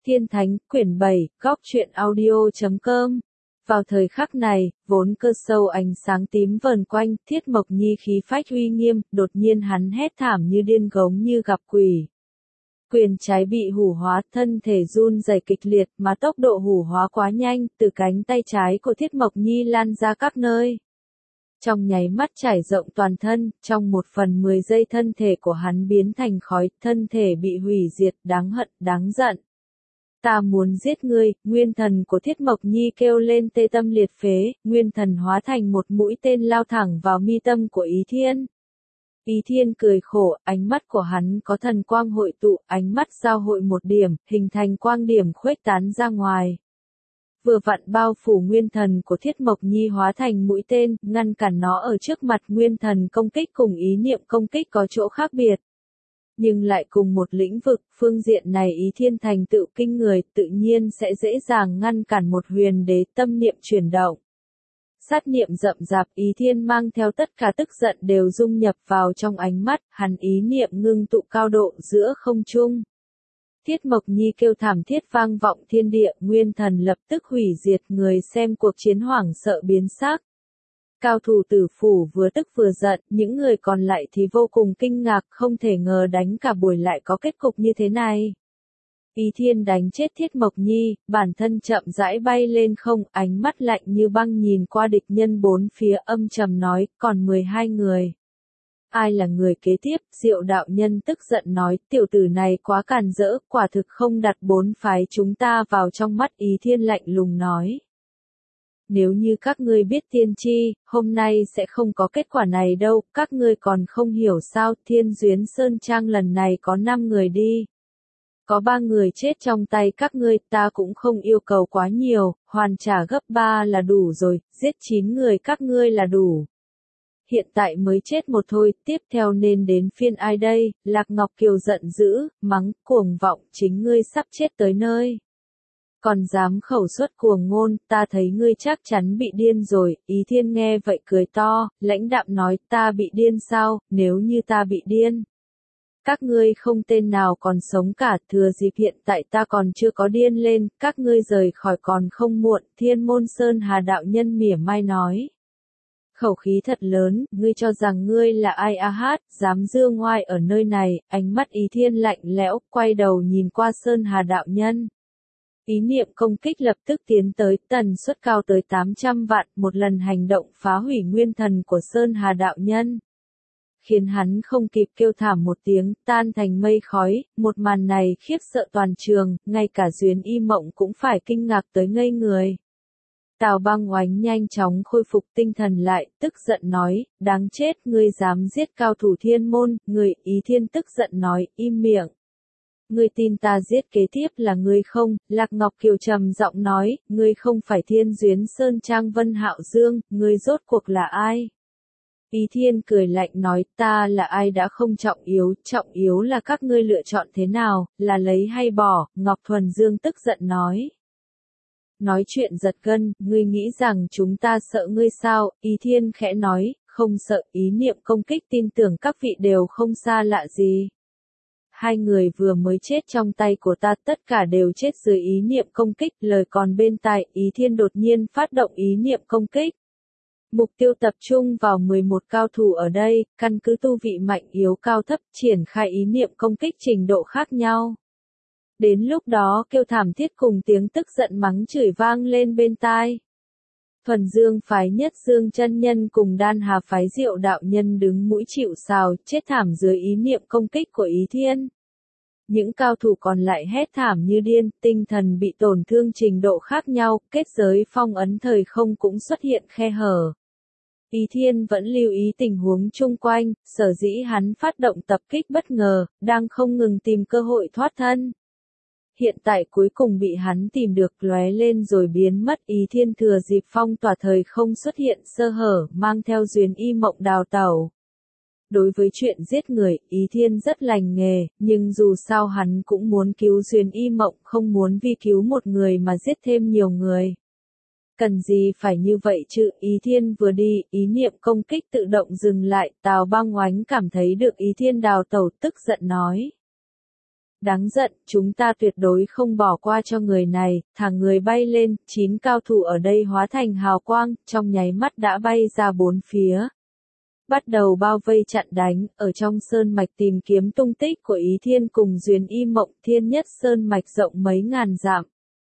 Thiên Thánh, quyển 7, góc truyện audio.com. Vào thời khắc này, vốn cơ sâu ánh sáng tím vờn quanh, Thiết Mộc Nhi khí phách uy nghiêm, đột nhiên hắn hét thảm như điên giống như gặp quỷ. Quyền trái bị hủ hóa, thân thể run rẩy kịch liệt mà tốc độ hủ hóa quá nhanh, từ cánh tay trái của Thiết Mộc Nhi lan ra các nơi. Trong nháy mắt trải rộng toàn thân, trong 1/10 giây thân thể của hắn biến thành khói, thân thể bị hủy diệt, đáng hận, đáng giận. Ta muốn giết ngươi, nguyên thần của Thiết Mộc Nhi kêu lên tê tâm liệt phế, nguyên thần hóa thành một mũi tên lao thẳng vào mi tâm của Ý Thiên. Ý Thiên cười khổ, ánh mắt của hắn có thần quang hội tụ, ánh mắt giao hội một điểm, hình thành quang điểm khuếch tán ra ngoài. Vừa vặn bao phủ nguyên thần của Thiết Mộc Nhi hóa thành mũi tên, ngăn cản nó ở trước mặt nguyên thần công kích cùng ý niệm công kích có chỗ khác biệt. Nhưng lại cùng một lĩnh vực, phương diện này Ý Thiên thành tựu kinh người, tự nhiên sẽ dễ dàng ngăn cản một huyền đế tâm niệm chuyển động. Sát niệm rậm rạp, Ý Thiên mang theo tất cả tức giận đều dung nhập vào trong ánh mắt, hắn ý niệm ngưng tụ cao độ giữa không trung. Thiết Mộc Nhi kêu thảm thiết vang vọng thiên địa, nguyên thần lập tức hủy diệt, người xem cuộc chiến hoảng sợ biến sắc. Cao thủ Tử Phủ vừa tức vừa giận, những người còn lại thì vô cùng kinh ngạc, không thể ngờ đánh cả buổi lại có kết cục như thế này. Ý Thiên đánh chết Thiết Mộc Nhi, bản thân chậm rãi bay lên không, ánh mắt lạnh như băng nhìn qua địch nhân bốn phía, âm trầm nói, còn 12 người. Ai là người kế tiếp? Diệu đạo nhân tức giận nói, tiểu tử này quá càn rỡ, quả thực không đặt bốn phái chúng ta vào trong mắt. Ý Thiên lạnh lùng nói. Nếu như các ngươi biết tiên tri, hôm nay sẽ không có kết quả này đâu, các ngươi còn không hiểu sao. Thiên Duyến Sơn Trang lần này có 5 người đi. Có 3 người chết trong tay các ngươi, ta cũng không yêu cầu quá nhiều, hoàn trả gấp 3 là đủ rồi, giết 9 người các ngươi là đủ. Hiện tại mới chết một thôi, tiếp theo nên đến phiên ai đây? Lạc Ngọc Kiều giận dữ, mắng, cuồng vọng, chính ngươi sắp chết tới nơi. Còn dám khẩu xuất cuồng ngôn, ta thấy ngươi chắc chắn bị điên rồi. Ý Thiên nghe vậy cười to, lãnh đạm nói, ta bị điên sao? Nếu như ta bị điên, các ngươi không tên nào còn sống cả, thừa dịp hiện tại ta còn chưa có điên lên, các ngươi rời khỏi còn không muộn. Thiên Môn Sơn Hà đạo nhân mỉa mai nói. Khẩu khí thật lớn, ngươi cho rằng ngươi là ai a hát, dám dương ngoai ở nơi này. Ánh mắt Ý Thiên lạnh lẽo, quay đầu nhìn qua Sơn Hà đạo nhân. Ý niệm công kích lập tức tiến tới, tần suất cao tới 800 vạn, một lần hành động phá hủy nguyên thần của Sơn Hà đạo nhân. Khiến hắn không kịp kêu thảm một tiếng, tan thành mây khói. Một màn này khiếp sợ toàn trường, ngay cả Duyến Y Mộng cũng phải kinh ngạc tới ngây người. Tào Băng Oánh nhanh chóng khôi phục tinh thần lại, tức giận nói, đáng chết, ngươi dám giết cao thủ thiên môn. Người. Ý Thiên tức giận nói, im miệng. Ngươi tin ta giết kế tiếp là ngươi không? Lạc Ngọc Kiều trầm giọng nói, ngươi không phải Thiên Duyến Sơn Trang Vân Hạo Dương, ngươi rốt cuộc là ai? Ý Thiên cười lạnh nói, ta là ai đã không trọng yếu là các ngươi lựa chọn thế nào, là lấy hay bỏ. Ngọc Thuần Dương tức giận nói. Nói chuyện giật gân, ngươi nghĩ rằng chúng ta sợ ngươi sao? Ý Thiên khẽ nói, không sợ. Ý niệm công kích tin tưởng các vị đều không xa lạ gì. 2 người vừa mới chết trong tay của ta, tất cả đều chết dưới ý niệm công kích. Lời còn bên tai, Ý Thiên đột nhiên phát động ý niệm công kích. Mục tiêu tập trung vào 11 cao thủ ở đây, căn cứ tu vị mạnh yếu cao thấp, triển khai ý niệm công kích trình độ khác nhau. Đến lúc đó kêu thảm thiết cùng tiếng tức giận mắng chửi vang lên bên tai. Thuần Dương phái Nhất Dương chân nhân cùng Đan Hà phái Diệu đạo nhân đứng mũi chịu sào, chết thảm dưới ý niệm công kích của Ý Thiên. Những cao thủ còn lại hét thảm như điên, tinh thần bị tổn thương trình độ khác nhau, kết giới phong ấn thời không cũng xuất hiện khe hở. Ý Thiên vẫn lưu ý tình huống chung quanh, sở dĩ hắn phát động tập kích bất ngờ, đang không ngừng tìm cơ hội thoát thân. Hiện tại cuối cùng bị hắn tìm được, lóe lên rồi biến mất. Ý Thiên thừa dịp phong tỏa thời không xuất hiện sơ hở, mang theo Duyến Y Mộng đào tẩu. Đối với chuyện giết người, Ý Thiên rất lành nghề, nhưng dù sao hắn cũng muốn cứu Duyến Y Mộng, không muốn vì cứu một người mà giết thêm nhiều người. Cần gì phải như vậy chứ? Ý Thiên vừa đi, ý niệm công kích tự động dừng lại. Tào Băng Oánh cảm thấy được Ý Thiên đào tẩu, tức giận nói. đáng giận, chúng ta tuyệt đối không bỏ qua cho người này, thả người bay lên, 9 cao thủ ở đây hóa thành hào quang, trong nháy mắt đã bay ra bốn phía. Bắt đầu bao vây chặn đánh, ở trong sơn mạch tìm kiếm tung tích của Ý Thiên cùng Duyến Y Mộng. Thiên Nhất Sơn mạch rộng mấy ngàn dặm.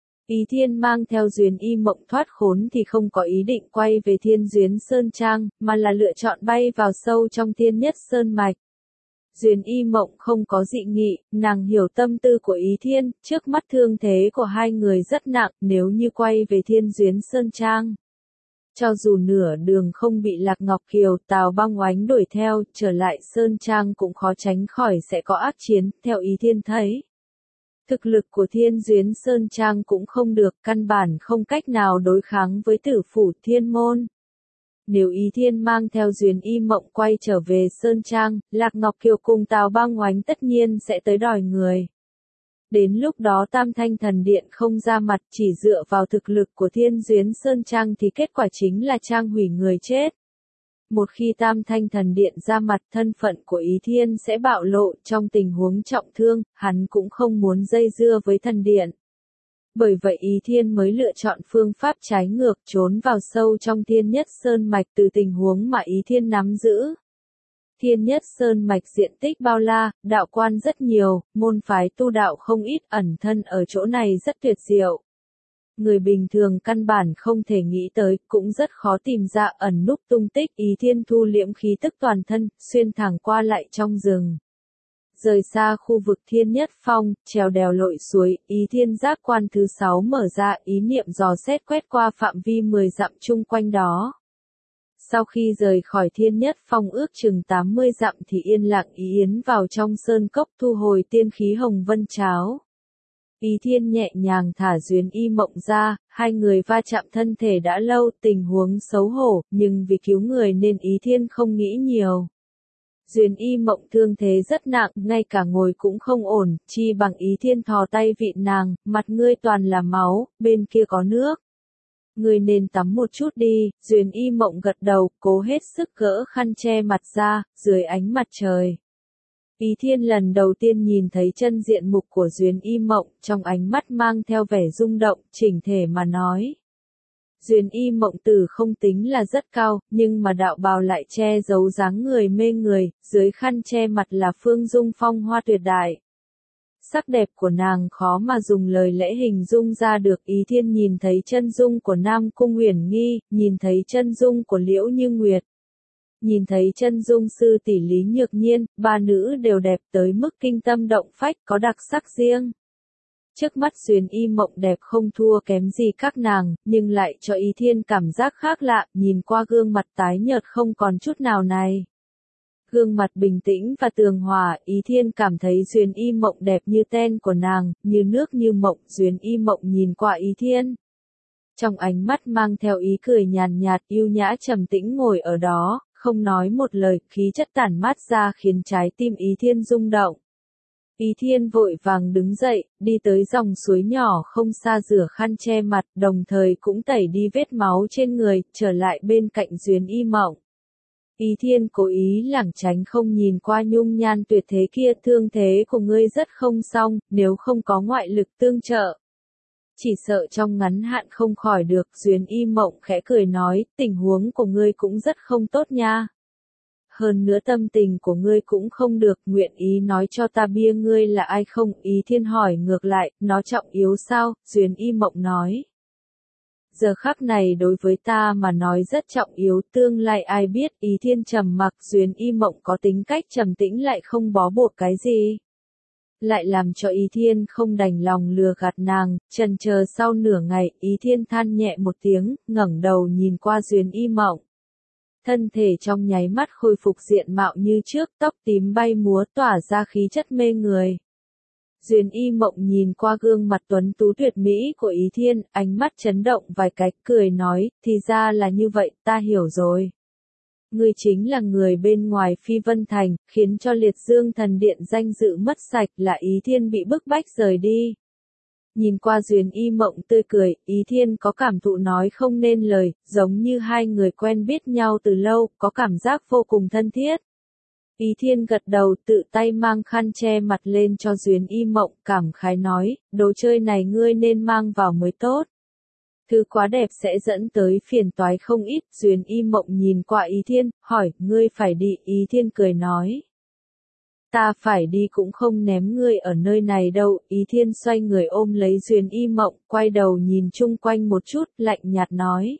Ý Thiên mang theo Duyến Y Mộng thoát khốn thì không có ý định quay về Thiên Duyến Sơn Trang, mà là lựa chọn bay vào sâu trong Thiên Nhất Sơn mạch. Duyến Y Mộng không có dị nghị, nàng hiểu tâm tư của Ý Thiên, trước mắt thương thế của hai người rất nặng, nếu như quay về Thiên Duyến Sơn Trang. Cho dù nửa đường không bị Lạc Ngọc Kiều, Tào Băng Oánh đuổi theo, trở lại Sơn Trang cũng khó tránh khỏi sẽ có ác chiến, theo Ý Thiên thấy. Thực lực của Thiên Duyến Sơn Trang cũng không được, căn bản không cách nào đối kháng với Tử Phủ Thiên Môn. Nếu Ý Thiên mang theo Duyến Y Mộng quay trở về Sơn Trang, Lạc Ngọc Kiều cùng Tào Băng Oánh tất nhiên sẽ tới đòi người. Đến lúc đó Tam Thanh Thần Điện không ra mặt, chỉ dựa vào thực lực của Thiên Duyến Sơn Trang thì kết quả chính là Trang hủy người chết. Một khi Tam Thanh Thần Điện ra mặt, thân phận của Ý Thiên sẽ bạo lộ, trong tình huống trọng thương, hắn cũng không muốn dây dưa với thần điện. Bởi vậy Ý Thiên mới lựa chọn phương pháp trái ngược, trốn vào sâu trong Thiên Nhất Sơn mạch từ tình huống mà Ý Thiên nắm giữ. Thiên Nhất Sơn mạch diện tích bao la, đạo quan rất nhiều, môn phái tu đạo không ít, ẩn thân ở chỗ này rất tuyệt diệu. Người bình thường căn bản không thể nghĩ tới, cũng rất khó tìm ra ẩn núp tung tích. Ý Thiên thu liễm khí tức toàn thân, xuyên thẳng qua lại trong rừng. Rời xa khu vực Thiên Nhất Phong, trèo đèo lội suối, Ý Thiên giác quan thứ 6 mở ra, ý niệm dò xét quét qua phạm vi 10 dặm chung quanh đó. Sau khi rời khỏi Thiên Nhất Phong ước chừng 80 dặm thì yên lặng ý yến vào trong sơn cốc thu hồi tiên khí hồng vân cháo. Ý Thiên nhẹ nhàng thả Duyến Y Mộng ra, hai người va chạm thân thể đã lâu, tình huống xấu hổ, nhưng vì cứu người nên Ý Thiên không nghĩ nhiều. Duyến Y Mộng thương thế rất nặng, ngay cả ngồi cũng không ổn, chi bằng Ý Thiên thò tay vịn nàng, mặt ngươi toàn là máu, bên kia có nước. Ngươi nên tắm một chút đi. Duyến Y Mộng gật đầu, cố hết sức gỡ khăn che mặt ra, dưới ánh mặt trời. Ý Thiên lần đầu tiên nhìn thấy chân diện mục của Duyến Y Mộng, trong ánh mắt mang theo vẻ rung động, chỉnh thể mà nói. Duyến Y Mộng tử không tính là rất cao, nhưng mà đạo bào lại che giấu dáng người mê người, dưới khăn che mặt là phương dung phong hoa tuyệt đại. Sắc đẹp của nàng khó mà dùng lời lẽ hình dung ra được. Ý Thiên nhìn thấy chân dung của Nam Cung Uyển Nghi, nhìn thấy chân dung của Liễu Như Nguyệt. Nhìn thấy chân dung sư tỷ Lý Nhược Nhiên, ba nữ đều đẹp tới mức kinh tâm động phách, có đặc sắc riêng. Trước mắt Duyến Y Mộng đẹp không thua kém gì các nàng, nhưng lại cho Ý Thiên cảm giác khác lạ, nhìn qua gương mặt tái nhợt không còn chút nào này. Gương mặt bình tĩnh và tường hòa, Ý Thiên cảm thấy Duyến Y Mộng đẹp như ten của nàng, như nước như mộng. Duyến Y Mộng nhìn qua Ý Thiên. Trong ánh mắt mang theo ý cười nhàn nhạt, yêu nhã trầm tĩnh ngồi ở đó, không nói một lời, khí chất tản mát ra khiến trái tim Ý Thiên rung động. Ý Thiên vội vàng đứng dậy, đi tới dòng suối nhỏ không xa rửa khăn che mặt, đồng thời cũng tẩy đi vết máu trên người, trở lại bên cạnh Duyến Y Mộng. Ý Thiên cố ý lảng tránh không nhìn qua nhung nhan tuyệt thế kia, thương thế của ngươi rất không xong, nếu không có ngoại lực tương trợ. Chỉ sợ trong ngắn hạn không khỏi được. Duyến Y Mộng khẽ cười nói, tình huống của ngươi cũng rất không tốt nha. Hơn nữa tâm tình của ngươi cũng không được, nguyện ý nói cho ta bia ngươi là ai không? Ý Thiên hỏi ngược lại, nó trọng yếu sao? Duyến Y Mộng nói. Giờ khắc này đối với ta mà nói rất trọng yếu, tương lai ai biết. Ý Thiên trầm mặc. Duyến Y Mộng có tính cách trầm tĩnh lại không bó buộc cái gì. Lại làm cho Ý Thiên không đành lòng lừa gạt nàng, chần chờ sau nửa ngày, Ý Thiên than nhẹ một tiếng, ngẩng đầu nhìn qua Duyến Y Mộng. Thân thể trong nháy mắt khôi phục diện mạo như trước, tóc tím bay múa tỏa ra khí chất mê người. Duyến Y Mộng nhìn qua gương mặt tuấn tú tuyệt mỹ của Ý Thiên, ánh mắt chấn động vài cái, cười nói, thì ra là như vậy, ta hiểu rồi. Ngươi chính là người bên ngoài Phi Vân Thành, khiến cho Liệt Dương Thần Điện danh dự mất sạch, là Ý Thiên bị bức bách rời đi. Nhìn qua Duyến Y Mộng tươi cười, Ý Thiên có cảm thụ nói không nên lời, giống như hai người quen biết nhau từ lâu, có cảm giác vô cùng thân thiết. Ý Thiên gật đầu, tự tay mang khăn che mặt lên cho Duyến Y Mộng, cảm khái nói, đồ chơi này ngươi nên mang vào mới tốt. Thứ quá đẹp sẽ dẫn tới phiền toái không ít. Duyến Y Mộng nhìn qua Ý Thiên, hỏi, ngươi phải đi. Ý Thiên cười nói, ta phải đi cũng không ném ngươi ở nơi này đâu. Ý Thiên xoay người ôm lấy Duyến Y Mộng, quay đầu nhìn chung quanh một chút, lạnh nhạt nói,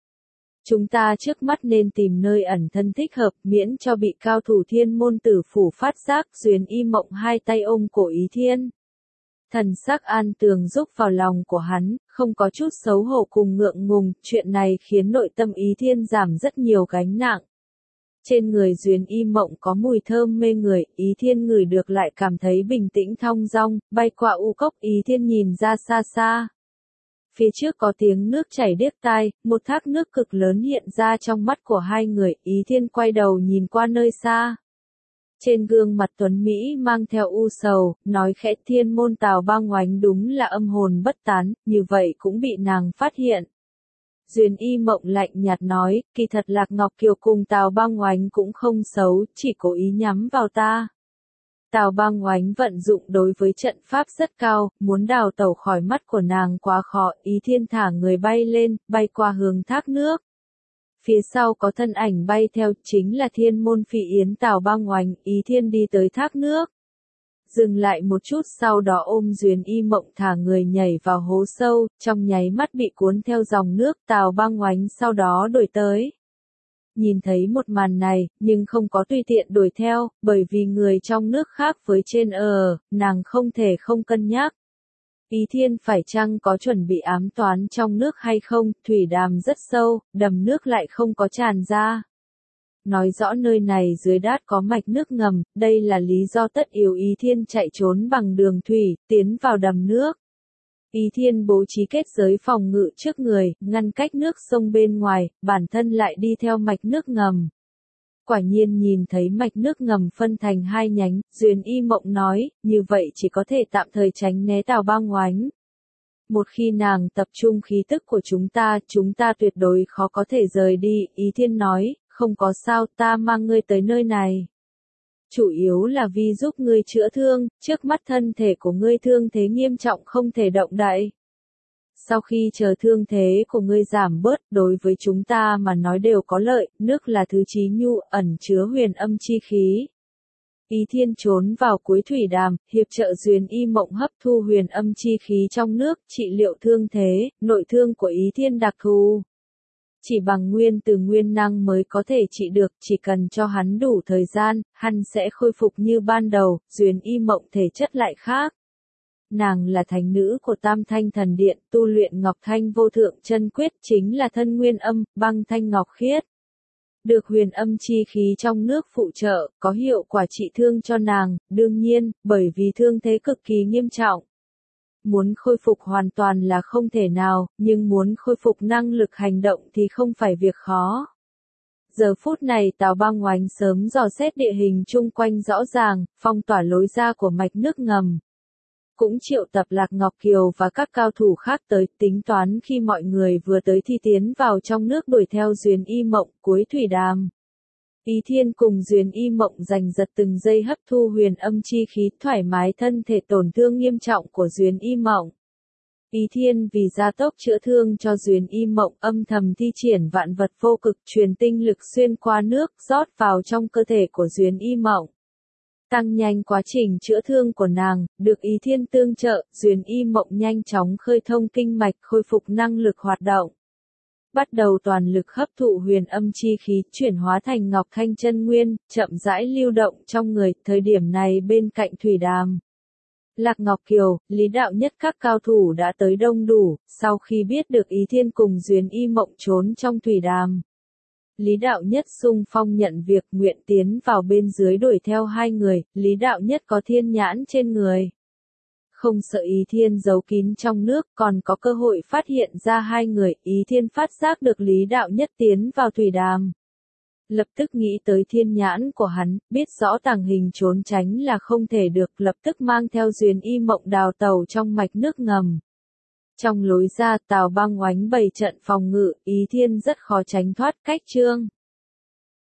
chúng ta trước mắt nên tìm nơi ẩn thân thích hợp, miễn cho bị cao thủ Thiên môn tử phủ phát giác. Duyến Y Mộng hai tay ôm cổ Ý Thiên. Thần sắc an tường rúc vào lòng của hắn, không có chút xấu hổ cùng ngượng ngùng, chuyện này khiến nội tâm Ý Thiên giảm rất nhiều gánh nặng. Trên người Duyến Y Mộng có mùi thơm mê người, Ý Thiên ngửi được lại cảm thấy bình tĩnh thong dong, bay qua u cốc. Ý Thiên nhìn ra xa xa. Phía trước có tiếng nước chảy điếc tai, một thác nước cực lớn hiện ra trong mắt của hai người. Ý Thiên quay đầu nhìn qua nơi xa. Trên gương mặt tuấn Mỹ mang theo u sầu, nói khẽ, Thiên môn Tào Bang Oánh đúng là âm hồn bất tán, như vậy cũng bị nàng phát hiện. Duyến Y Mộng lạnh nhạt nói, kỳ thật Lạc Ngọc Kiều cùng Tào Bang Oánh cũng không xấu, chỉ cố ý nhắm vào ta. Tào Bang Oánh vận dụng đối với trận pháp rất cao, muốn đào tẩu khỏi mắt của nàng quá khó. Ý Thiên thả người bay lên, bay qua hướng thác nước. Phía sau có thân ảnh bay theo, chính là Thiên môn Phỉ Yến Tào Bang Oánh. Ý Thiên đi tới thác nước, dừng lại một chút, sau đó ôm Duyến Y Mộng thả người nhảy vào hố sâu, trong nháy mắt bị cuốn theo dòng nước. Tào Bang Oánh sau đó đuổi tới. Nhìn thấy một màn này, nhưng không có tùy tiện đuổi theo, bởi vì người trong nước khác với trên nàng không thể không cân nhắc. Ý Thiên phải chăng có chuẩn bị ám toán trong nước hay không? Thủy đàm rất sâu, đầm nước lại không có tràn ra. Nói rõ nơi này dưới đát có mạch nước ngầm, đây là lý do tất yếu Ý Thiên chạy trốn bằng đường thủy, tiến vào đầm nước. Ý Thiên bố trí kết giới phòng ngự trước người, ngăn cách nước sông bên ngoài, bản thân lại đi theo mạch nước ngầm. Quả nhiên nhìn thấy mạch nước ngầm phân thành hai nhánh, Duyến Y Mộng nói, như vậy chỉ có thể tạm thời tránh né Tào Bang Oánh. Một khi nàng tập trung khí tức của chúng ta tuyệt đối khó có thể rời đi. Ý Thiên nói, không có sao, ta mang ngươi tới nơi này. Chủ yếu là vì giúp ngươi chữa thương, trước mắt thân thể của ngươi thương thế nghiêm trọng không thể động đậy. Sau khi chờ thương thế của ngươi giảm bớt, đối với chúng ta mà nói đều có lợi, nước là thứ chí nhu, ẩn chứa huyền âm chi khí. Ý Thiên trốn vào cuối thủy đàm, hiệp trợ Duyến Y Mộng hấp thu huyền âm chi khí trong nước, trị liệu thương thế. Nội thương của Ý Thiên đặc thù, chỉ bằng nguyên từ nguyên năng mới có thể trị được, chỉ cần cho hắn đủ thời gian, hắn sẽ khôi phục như ban đầu. Duyến Y Mộng thể chất lại khác. Nàng là thánh nữ của Tam Thanh Thần Điện, tu luyện Ngọc Thanh Vô Thượng Chân Quyết, chính là thân nguyên âm, băng thanh ngọc khiết. Được huyền âm chi khí trong nước phụ trợ, có hiệu quả trị thương cho nàng. Đương nhiên, bởi vì thương thế cực kỳ nghiêm trọng, muốn khôi phục hoàn toàn là không thể nào, nhưng muốn khôi phục năng lực hành động thì không phải việc khó. Giờ phút này Tào Bang Oánh sớm dò xét địa hình chung quanh rõ ràng, phong tỏa lối ra của mạch nước ngầm. Cũng triệu tập Lạc Ngọc Kiều và các cao thủ khác tới, tính toán khi mọi người vừa tới thì tiến vào trong nước đuổi theo Duyến Y Mộng. Cuối thủy đàm, Ý Thiên cùng Duyến Y Mộng giành giật từng giây hấp thu huyền âm chi khí, thoải mái thân thể tổn thương nghiêm trọng của Duyến Y Mộng. Ý Thiên vì gia tốc chữa thương cho Duyến Y Mộng, âm thầm thi triển vạn vật vô cực, truyền tinh lực xuyên qua nước, rót vào trong cơ thể của Duyến Y Mộng. Tăng nhanh quá trình chữa thương của nàng, được Ý Thiên tương trợ, Duyến Y Mộng nhanh chóng khơi thông kinh mạch, khôi phục năng lực hoạt động. Bắt đầu toàn lực hấp thụ huyền âm chi khí, chuyển hóa thành Ngọc Thanh chân nguyên, chậm rãi lưu động trong người. Thời điểm này bên cạnh thủy đàm, Lạc Ngọc Kiều, Lý Đạo Nhất các cao thủ đã tới đông đủ. Sau khi biết được Ý Thiên cùng Duyến Y Mộng trốn trong thủy đàm, Lý Đạo Nhất xung phong nhận việc, nguyện tiến vào bên dưới đuổi theo hai người. Lý Đạo Nhất có thiên nhãn trên người, không sợ Ý Thiên giấu kín trong nước, còn có cơ hội phát hiện ra hai người. Ý Thiên phát giác được Lý Đạo Nhất tiến vào thủy đàm, lập tức nghĩ tới thiên nhãn của hắn, biết rõ tàng hình trốn tránh là không thể được, lập tức mang theo Duyến Y Mộng đào tàu trong mạch nước ngầm. Trong lối ra, Tào Bang Oánh bày trận phòng ngự, Ý Thiên rất khó tránh thoát cách trương.